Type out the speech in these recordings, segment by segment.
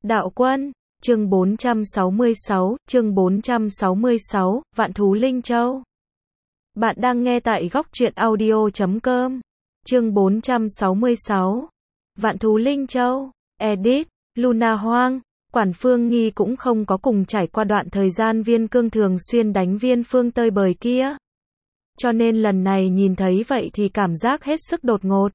Đạo Quân, chương 466, Vạn Thú Linh Châu. Bạn đang nghe tại góc truyện audio.com. Chương 466, Vạn Thú Linh Châu. Edit, Luna Hoang. Quản Phương Nghi cũng không có cùng trải qua đoạn thời gian Viên Cương thường xuyên đánh Viên Phương tơi bời kia. Cho nên lần này nhìn thấy vậy thì cảm giác hết sức đột ngột.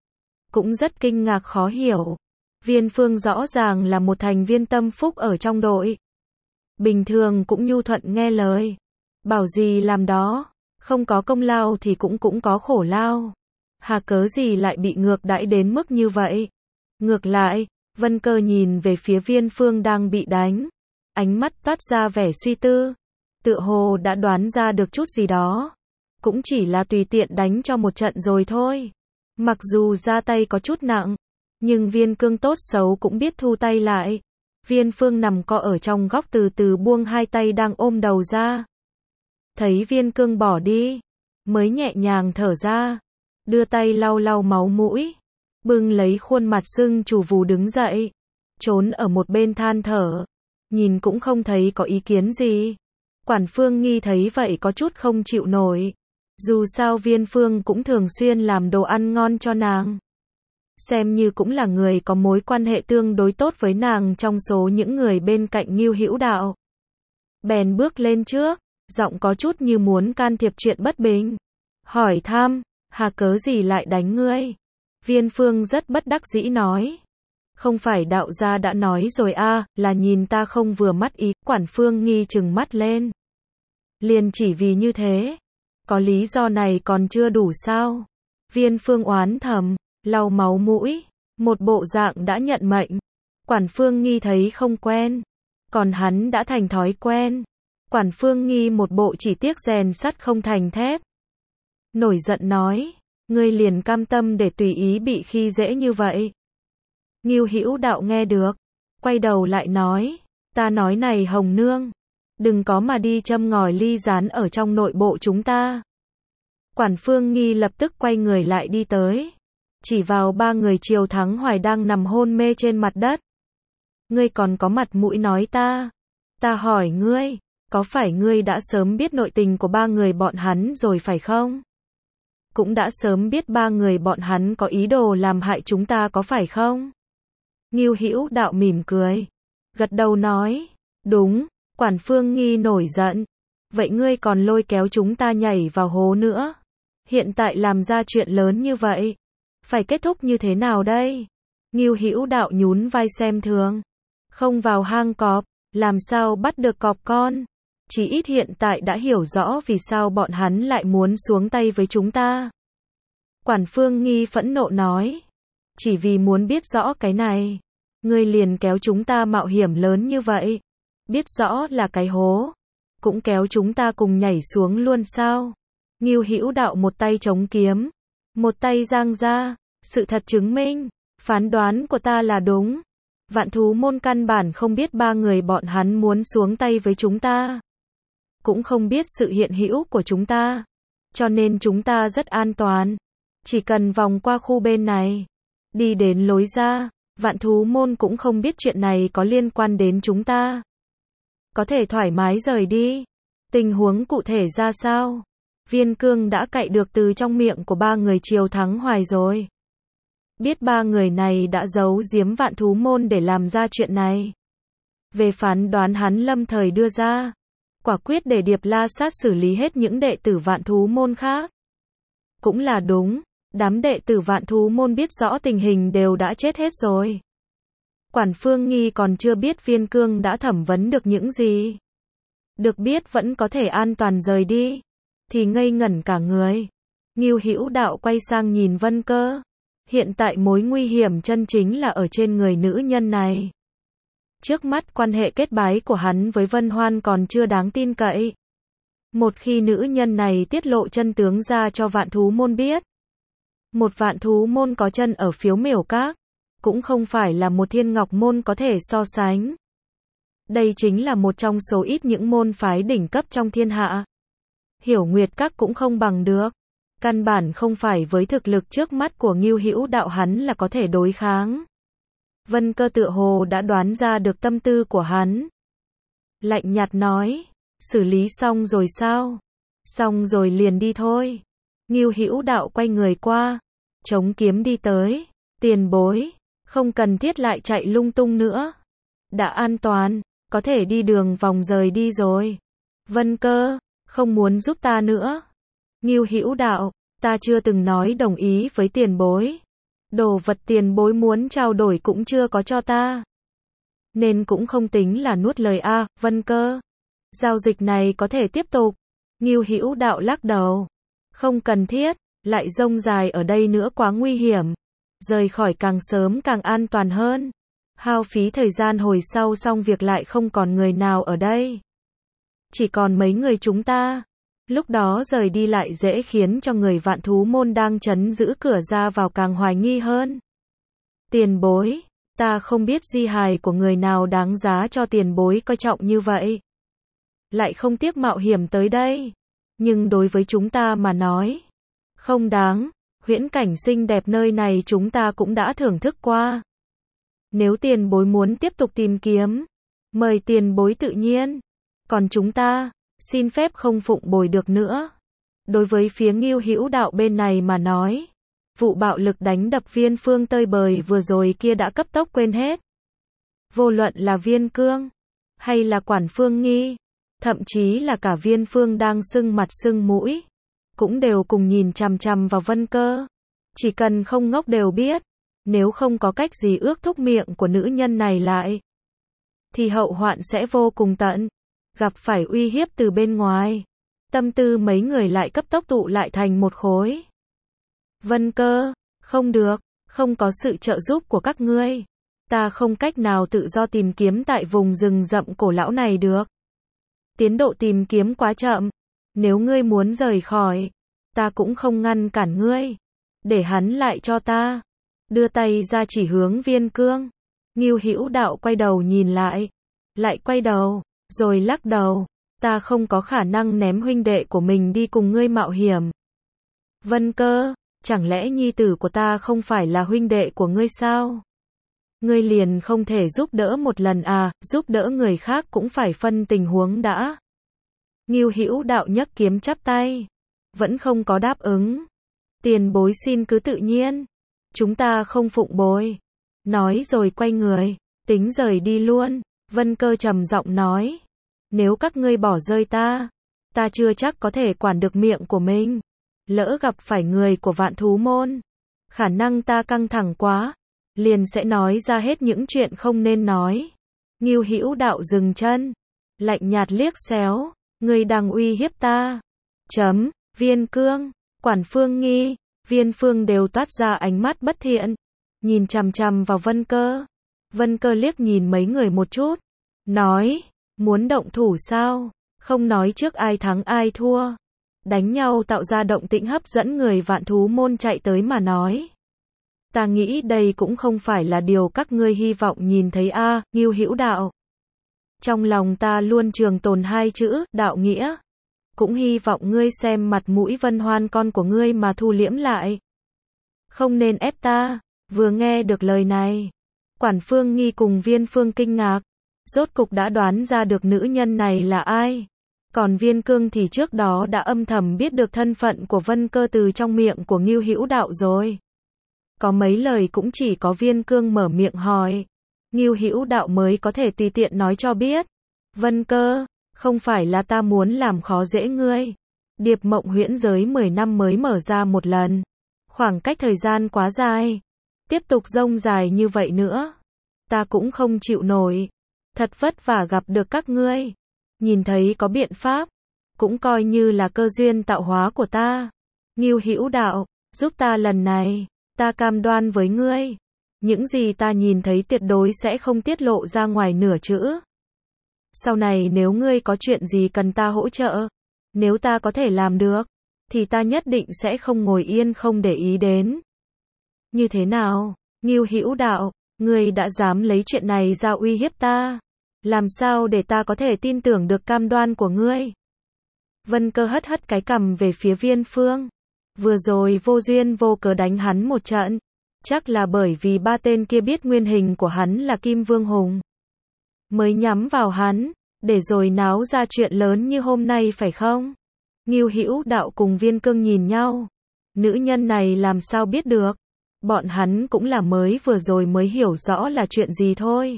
Cũng rất kinh ngạc khó hiểu. Viên Phương rõ ràng là một thành viên tâm phúc ở trong đội. Bình thường cũng nhu thuận nghe lời. Bảo gì làm đó. Không có công lao thì cũng có khổ lao. Hà cớ gì lại bị ngược đãi đến mức như vậy. Ngược lại, Vân Cơ nhìn về phía Viên Phương đang bị đánh. Ánh mắt toát ra vẻ suy tư. Tựa hồ đã đoán ra được chút gì đó. Cũng chỉ là tùy tiện đánh cho một trận rồi thôi. Mặc dù ra tay có chút nặng, nhưng Viên Cương tốt xấu cũng biết thu tay lại. Viên Phương nằm co ở trong góc từ từ buông hai tay đang ôm đầu ra. Thấy Viên Cương bỏ đi, mới nhẹ nhàng thở ra, đưa tay lau lau máu mũi, bưng lấy khuôn mặt sưng chù vù đứng dậy, trốn ở một bên than thở, nhìn cũng không thấy có ý kiến gì. Quản Phương Nghi thấy vậy có chút không chịu nổi. Dù sao Viên Phương cũng thường xuyên làm đồ ăn ngon cho nàng. Xem như cũng là người có mối quan hệ tương đối tốt với nàng trong số những người bên cạnh Ngưu Hữu Đạo. Bèn bước lên trước, giọng có chút như muốn can thiệp chuyện bất bình. Hỏi thăm, hà cớ gì lại đánh ngươi? Viên Phương rất bất đắc dĩ nói. Không phải đạo gia đã nói rồi à, là nhìn ta không vừa mắt ý. Quản Phương Nghi trừng mắt lên. Liền chỉ vì như thế. Có lý do này còn chưa đủ sao? Viên Phương oán thầm, lau máu mũi, một bộ dạng đã nhận mệnh. Quản Phương Nghi thấy không quen, còn hắn đã thành thói quen. Quản Phương Nghi một bộ chỉ tiếc rèn sắt không thành thép. Nổi giận nói, ngươi liền cam tâm để tùy ý bị khi dễ như vậy. Ngưu Hữu Đạo nghe được, quay đầu lại nói, ta nói này Hồng Nương, đừng có mà đi châm ngòi ly gián ở trong nội bộ chúng ta. Quản Phương Nghi lập tức quay người lại đi tới, chỉ vào ba người Triều Thắng Hoài đang nằm hôn mê trên mặt đất. Ngươi còn có mặt mũi nói ta? Ta hỏi ngươi, có phải ngươi đã sớm biết nội tình của ba người bọn hắn rồi phải không? Cũng đã sớm biết ba người bọn hắn có ý đồ làm hại chúng ta có phải không? Ngưu Hữu Đạo mỉm cười, gật đầu nói, đúng. Quản Phương Nghi nổi giận, vậy ngươi còn lôi kéo chúng ta nhảy vào hố nữa. Hiện tại làm ra chuyện lớn như vậy, phải kết thúc như thế nào đây? Ngưu Hữu Đạo nhún vai xem thường, không vào hang cọp, làm sao bắt được cọp con? Chỉ ít hiện tại đã hiểu rõ vì sao bọn hắn lại muốn xuống tay với chúng ta. Quản Phương Nghi phẫn nộ nói, chỉ vì muốn biết rõ cái này, ngươi liền kéo chúng ta mạo hiểm lớn như vậy. Biết rõ là cái hố, cũng kéo chúng ta cùng nhảy xuống luôn sao? Ngưu Hữu Đạo một tay chống kiếm, một tay giang ra, sự thật chứng minh, phán đoán của ta là đúng. Vạn Thú Môn căn bản không biết ba người bọn hắn muốn xuống tay với chúng ta, cũng không biết sự hiện hữu của chúng ta, cho nên chúng ta rất an toàn, chỉ cần vòng qua khu bên này, đi đến lối ra, Vạn Thú Môn cũng không biết chuyện này có liên quan đến chúng ta. Có thể thoải mái rời đi. Tình huống cụ thể ra sao? Viên Cương đã cậy được từ trong miệng của ba người Triều Thắng Hoài rồi. Biết ba người này đã giấu giếm Vạn Thú Môn để làm ra chuyện này. Về phán đoán hắn lâm thời đưa ra, quả quyết để Điệp La Sát xử lý hết những đệ tử Vạn Thú Môn khác. Cũng là đúng, đám đệ tử Vạn Thú Môn biết rõ tình hình đều đã chết hết rồi. Quản Phương Nghi còn chưa biết Viên Cương đã thẩm vấn được những gì. Được biết vẫn có thể an toàn rời đi, thì ngây ngẩn cả người. Ngưu Hữu Đạo quay sang nhìn Vân Cơ. Hiện tại mối nguy hiểm chân chính là ở trên người nữ nhân này. Trước mắt quan hệ kết bái của hắn với Vân Hoan còn chưa đáng tin cậy. Một khi nữ nhân này tiết lộ chân tướng ra cho Vạn Thú Môn biết, một Vạn Thú Môn có chân ở Phiếu Miểu Các, cũng không phải là một Thiên Ngọc Môn có thể so sánh. Đây chính là một trong số ít những môn phái đỉnh cấp trong thiên hạ. Hiểu Nguyệt Các cũng không bằng được. Căn bản không phải với thực lực trước mắt của Ngưu Hữu Đạo hắn là có thể đối kháng. Vân Cơ tựa hồ đã đoán ra được tâm tư của hắn. Lạnh nhạt nói, xử lý xong rồi sao? Xong rồi liền đi thôi. Ngưu Hữu Đạo quay người qua, chống kiếm đi tới. Tiền bối, không cần thiết lại chạy lung tung nữa. Đã an toàn, có thể đi đường vòng rời đi rồi. Vân Cơ, không muốn giúp ta nữa. Ngưu Hữu Đạo, ta chưa từng nói đồng ý với tiền bối. Đồ vật tiền bối muốn trao đổi cũng chưa có cho ta. Nên cũng không tính là nuốt lời a, Vân Cơ. Giao dịch này có thể tiếp tục. Ngưu Hữu Đạo lắc đầu. Không cần thiết, lại rông dài ở đây nữa quá nguy hiểm. Rời khỏi càng sớm càng an toàn hơn. Hao phí thời gian hồi sau xong việc lại không còn người nào ở đây. Chỉ còn mấy người chúng ta. Lúc đó rời đi lại dễ khiến cho người Vạn Thú Môn đang trấn giữ cửa ra vào càng hoài nghi hơn. Tiền bối, ta không biết di hài của người nào đáng giá cho tiền bối coi trọng như vậy. Lại không tiếc mạo hiểm tới đây. Nhưng đối với chúng ta mà nói, không đáng. Huyễn cảnh xinh đẹp nơi này chúng ta cũng đã thưởng thức qua. Nếu tiền bối muốn tiếp tục tìm kiếm, mời tiền bối tự nhiên. Còn chúng ta, xin phép không phụng bồi được nữa. Đối với phía Ngưu Hữu Đạo bên này mà nói, vụ bạo lực đánh đập Viên Phương tơi bời vừa rồi kia đã cấp tốc quên hết. Vô luận là Viên Cương, hay là Quản Phương Nghi, thậm chí là cả Viên Phương đang sưng mặt sưng mũi, cũng đều cùng nhìn chằm chằm vào Vân Cơ. Chỉ cần không ngốc đều biết, nếu không có cách gì ước thúc miệng của nữ nhân này lại, thì hậu hoạn sẽ vô cùng tận. Gặp phải uy hiếp từ bên ngoài, tâm tư mấy người lại cấp tốc tụ lại thành một khối. Vân Cơ, không được, không có sự trợ giúp của các ngươi, ta không cách nào tự do tìm kiếm tại vùng rừng rậm cổ lão này được. Tiến độ tìm kiếm quá chậm, nếu ngươi muốn rời khỏi, ta cũng không ngăn cản ngươi. Để hắn lại cho ta. Đưa tay ra chỉ hướng Viên Cương. Ngưu Hữu Đạo quay đầu nhìn lại quay đầu, rồi lắc đầu, ta không có khả năng ném huynh đệ của mình đi cùng ngươi mạo hiểm. Vân Cơ, chẳng lẽ nhi tử của ta không phải là huynh đệ của ngươi sao? Ngươi liền không thể giúp đỡ một lần à, giúp đỡ người khác cũng phải phân tình huống đã. Ngưu Hữu Đạo nhấc kiếm chắp tay, vẫn không có đáp ứng. Tiền bối xin cứ tự nhiên, chúng ta không phụng bồi. Nói rồi quay người, tính rời đi luôn. Vân Cơ trầm giọng nói, nếu các ngươi bỏ rơi ta chưa chắc có thể quản được miệng của mình. Lỡ gặp phải người của Vạn Thú Môn, khả năng ta căng thẳng quá, liền sẽ nói ra hết những chuyện không nên nói. Ngưu Hữu Đạo dừng chân, lạnh nhạt liếc xéo, ngươi đang uy hiếp ta. Viên Cương, Quản Phương Nghi, Viên Phương đều toát ra ánh mắt bất thiện, nhìn chằm chằm vào Vân Cơ. Vân Cơ liếc nhìn mấy người một chút, nói, muốn động thủ sao? Không nói trước ai thắng ai thua. Đánh nhau tạo ra động tĩnh hấp dẫn người Vạn Thú Môn chạy tới mà nói. Ta nghĩ đây cũng không phải là điều các ngươi hy vọng nhìn thấy a, Ngưu Hữu Đạo. Trong lòng ta luôn trường tồn hai chữ, đạo nghĩa. Cũng hy vọng ngươi xem mặt mũi Vân Hoan con của ngươi mà thu liễm lại. Không nên ép ta. Vừa nghe được lời này, Quản Phương Nghi cùng Viên Phương kinh ngạc. Rốt cục đã đoán ra được nữ nhân này là ai. Còn Viên Cương thì trước đó đã âm thầm biết được thân phận của Vân Cơ từ trong miệng của Ngưu Hữu Đạo rồi. Có mấy lời cũng chỉ có Viên Cương mở miệng hỏi, Ngưu Hữu Đạo mới có thể tùy tiện nói cho biết. Vân Cơ, không phải là ta muốn làm khó dễ ngươi. Điệp mộng huyễn giới 10 năm mới mở ra một lần. Khoảng cách thời gian quá dài. Tiếp tục rông dài như vậy nữa, ta cũng không chịu nổi. Thật vất vả gặp được các ngươi. Nhìn thấy có biện pháp, cũng coi như là cơ duyên tạo hóa của ta. Ngưu Hữu Đạo, giúp ta lần này, ta cam đoan với ngươi. Những gì ta nhìn thấy tuyệt đối sẽ không tiết lộ ra ngoài nửa chữ. Sau này nếu ngươi có chuyện gì cần ta hỗ trợ, nếu ta có thể làm được, thì ta nhất định sẽ không ngồi yên không để ý đến. Như thế nào, Ngưu Hữu Đạo, ngươi đã dám lấy chuyện này ra uy hiếp ta. Làm sao để ta có thể tin tưởng được cam đoan của ngươi? Vân Cơ hất hất cái cằm về phía Viên Phương. Vừa rồi vô duyên vô cớ đánh hắn một trận, Chắc là bởi vì ba tên kia biết nguyên hình của hắn là Kim Vương Hùng, mới nhắm vào hắn, để rồi náo ra chuyện lớn như hôm nay phải không? Ngưu Hữu Đạo cùng Viên Cương nhìn nhau. Nữ nhân này làm sao biết được? Bọn hắn cũng là mới vừa rồi mới hiểu rõ là chuyện gì thôi.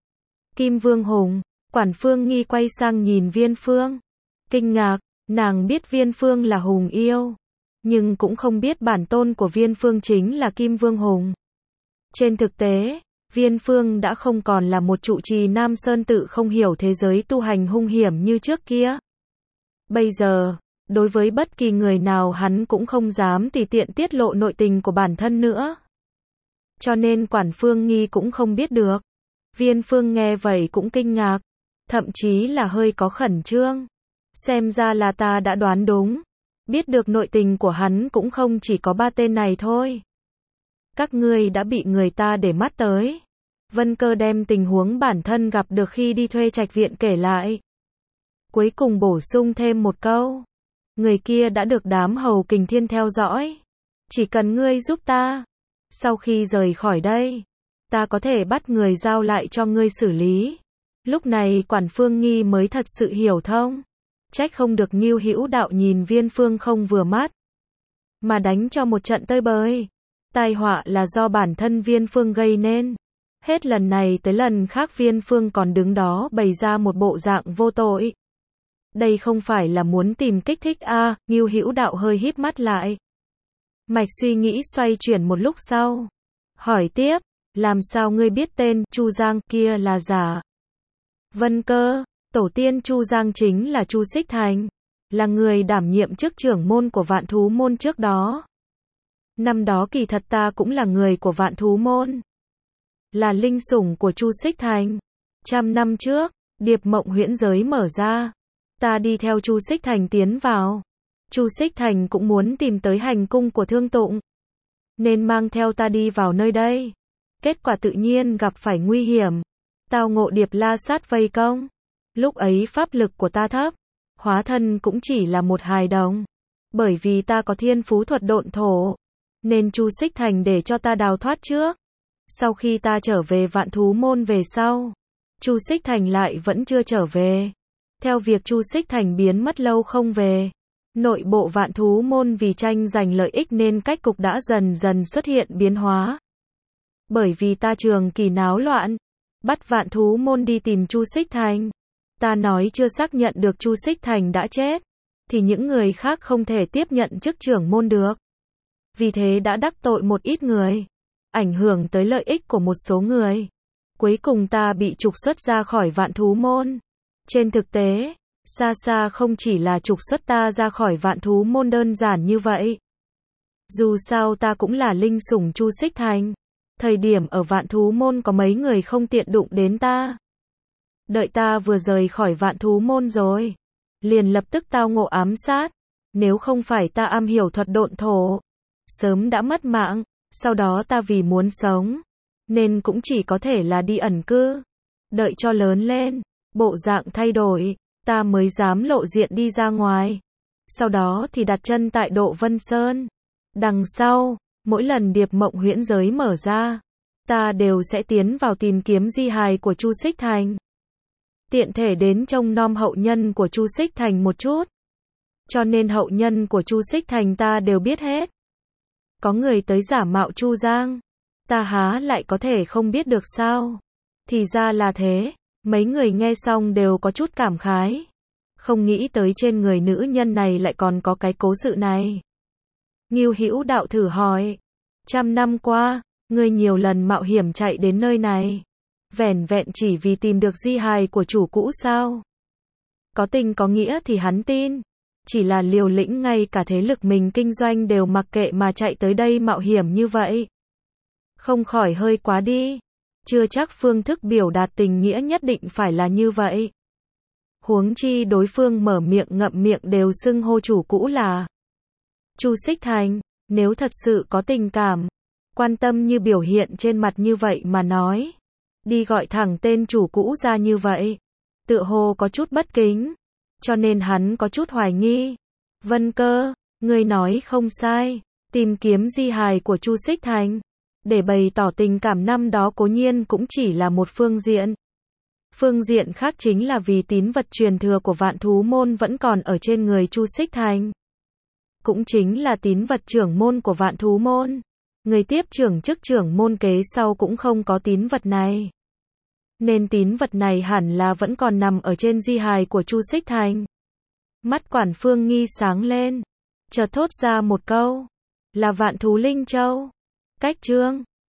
Kim Vương Hùng, Quản Phương Nghi quay sang nhìn Viên Phương. Kinh ngạc, nàng biết Viên Phương là Hùng yêu, nhưng cũng không biết bản tôn của Viên Phương chính là Kim Vương Hùng. Trên thực tế, Viên Phương đã không còn là một trụ trì Nam Sơn tự không hiểu thế giới tu hành hung hiểm như trước kia. Bây giờ, đối với bất kỳ người nào hắn cũng không dám tùy tiện tiết lộ nội tình của bản thân nữa. Cho nên Quản Phương Nghi cũng không biết được. Viên Phương nghe vậy cũng kinh ngạc, thậm chí là hơi có khẩn trương. Xem ra là ta đã đoán đúng. Biết được nội tình của hắn cũng không chỉ có ba tên này thôi. Các ngươi đã bị người ta để mắt tới. Vân Cơ đem tình huống bản thân gặp được khi đi thuê trạch viện kể lại. Cuối cùng bổ sung thêm một câu. Người kia đã được đám hầu kình thiên theo dõi. Chỉ cần ngươi giúp ta. Sau khi rời khỏi đây, ta có thể bắt người giao lại cho ngươi xử lý. Lúc này Quản Phương Nghi mới thật sự hiểu thông. Trách không được Ngưu Hữu Đạo nhìn Viên Phương không vừa mắt, mà đánh cho một trận tơi bời. Tai họa là do bản thân Viên Phương gây nên. Hết lần này tới lần khác Viên Phương còn đứng đó bày ra một bộ dạng vô tội. Đây không phải là muốn tìm kích thích à? Ngưu Hữu Đạo hơi híp mắt lại. Mạch suy nghĩ xoay chuyển một lúc sau. Hỏi tiếp, làm sao ngươi biết tên Chu Giang kia là giả? Vân Cơ, tổ tiên Chu Giang chính là Chu Xích Thành, là người đảm nhiệm chức trưởng môn của Vạn Thú Môn trước đó. Năm đó kỳ thật ta cũng là người của Vạn Thú Môn, là linh sủng của Chu Xích Thành. 100 năm trước, Điệp Mộng huyễn giới mở ra, ta đi theo Chu Xích Thành tiến vào. Chu Xích Thành cũng muốn tìm tới hành cung của Thương Tụng, nên mang theo ta đi vào nơi đây. Kết quả tự nhiên gặp phải nguy hiểm, tao ngộ Điệp La Sát vây công. Lúc ấy pháp lực của ta thấp, hóa thân cũng chỉ là một hài đồng. Bởi vì ta có thiên phú thuật độn thổ, nên Chu Xích Thành để cho ta đào thoát trước. Sau khi ta trở về Vạn Thú Môn về sau, Chu Xích Thành lại vẫn chưa trở về. Theo việc Chu Xích Thành biến mất lâu không về, nội bộ Vạn Thú Môn vì tranh giành lợi ích nên cách cục đã dần dần xuất hiện biến hóa. Bởi vì ta trường kỳ náo loạn, bắt Vạn Thú Môn đi tìm Chu Xích Thành. Ta nói chưa xác nhận được Chu Xích Thành đã chết, thì những người khác không thể tiếp nhận chức trưởng môn được. Vì thế đã đắc tội một ít người, ảnh hưởng tới lợi ích của một số người. Cuối cùng ta bị trục xuất ra khỏi Vạn Thú Môn. Trên thực tế, xa xa không chỉ là trục xuất ta ra khỏi Vạn Thú Môn đơn giản như vậy. Dù sao ta cũng là linh sủng Chu Xích Thành. Thời điểm ở Vạn Thú Môn có mấy người không tiện đụng đến ta. Đợi ta vừa rời khỏi Vạn Thú Môn rồi, liền lập tức tao ngộ ám sát. Nếu không phải ta am hiểu thuật độn thổ, sớm đã mất mạng. Sau đó ta vì muốn sống, nên cũng chỉ có thể là đi ẩn cư. Đợi cho lớn lên, bộ dạng thay đổi, ta mới dám lộ diện đi ra ngoài. Sau đó thì đặt chân tại Độ Vân Sơn. Đằng sau, mỗi lần Điệp Mộng huyễn giới mở ra, ta đều sẽ tiến vào tìm kiếm di hài của Chu Xích Thành. Tiện thể đến trông nom hậu nhân của Chu Xích Thành một chút. Cho nên hậu nhân của Chu Xích Thành ta đều biết hết. Có người tới giả mạo Chu Giang, ta há lại có thể không biết được sao? Thì ra là thế. Mấy người nghe xong đều có chút cảm khái. Không nghĩ tới trên người nữ nhân này lại còn có cái cố sự này. Ngưu Hữu Đạo thử hỏi, 100 năm qua, ngươi nhiều lần mạo hiểm chạy đến nơi này, vẻn vẹn chỉ vì tìm được di hài của chủ cũ sao? Có tình có nghĩa thì hắn tin, chỉ là liều lĩnh ngay cả thế lực mình kinh doanh đều mặc kệ mà chạy tới đây mạo hiểm như vậy. Không khỏi hơi quá đi. Chưa chắc phương thức biểu đạt tình nghĩa nhất định phải là như vậy. Huống chi đối phương mở miệng ngậm miệng đều xưng hô chủ cũ là Chu Xích Thành. Nếu thật sự có tình cảm, quan tâm như biểu hiện trên mặt như vậy mà nói, đi gọi thẳng tên chủ cũ ra như vậy, tựa hồ có chút bất kính. Cho nên hắn có chút hoài nghi. Vân Cơ, ngươi nói không sai, tìm kiếm di hài của Chu Xích Thành, Để bày tỏ tình cảm năm đó cố nhiên cũng chỉ là một phương diện. Phương diện khác chính là vì tín vật truyền thừa của Vạn Thú môn vẫn còn ở trên người Chu Xích Thành. Cũng chính là tín vật trưởng môn của Vạn Thú môn. Người tiếp trưởng chức trưởng môn kế sau cũng không có tín vật này. Nên tín vật này hẳn là vẫn còn nằm ở trên di hài của Chu Xích Thành. Mắt Quản Phương Nghi sáng lên, chợt thốt ra một câu, là Vạn Thú Linh Châu. Cách chương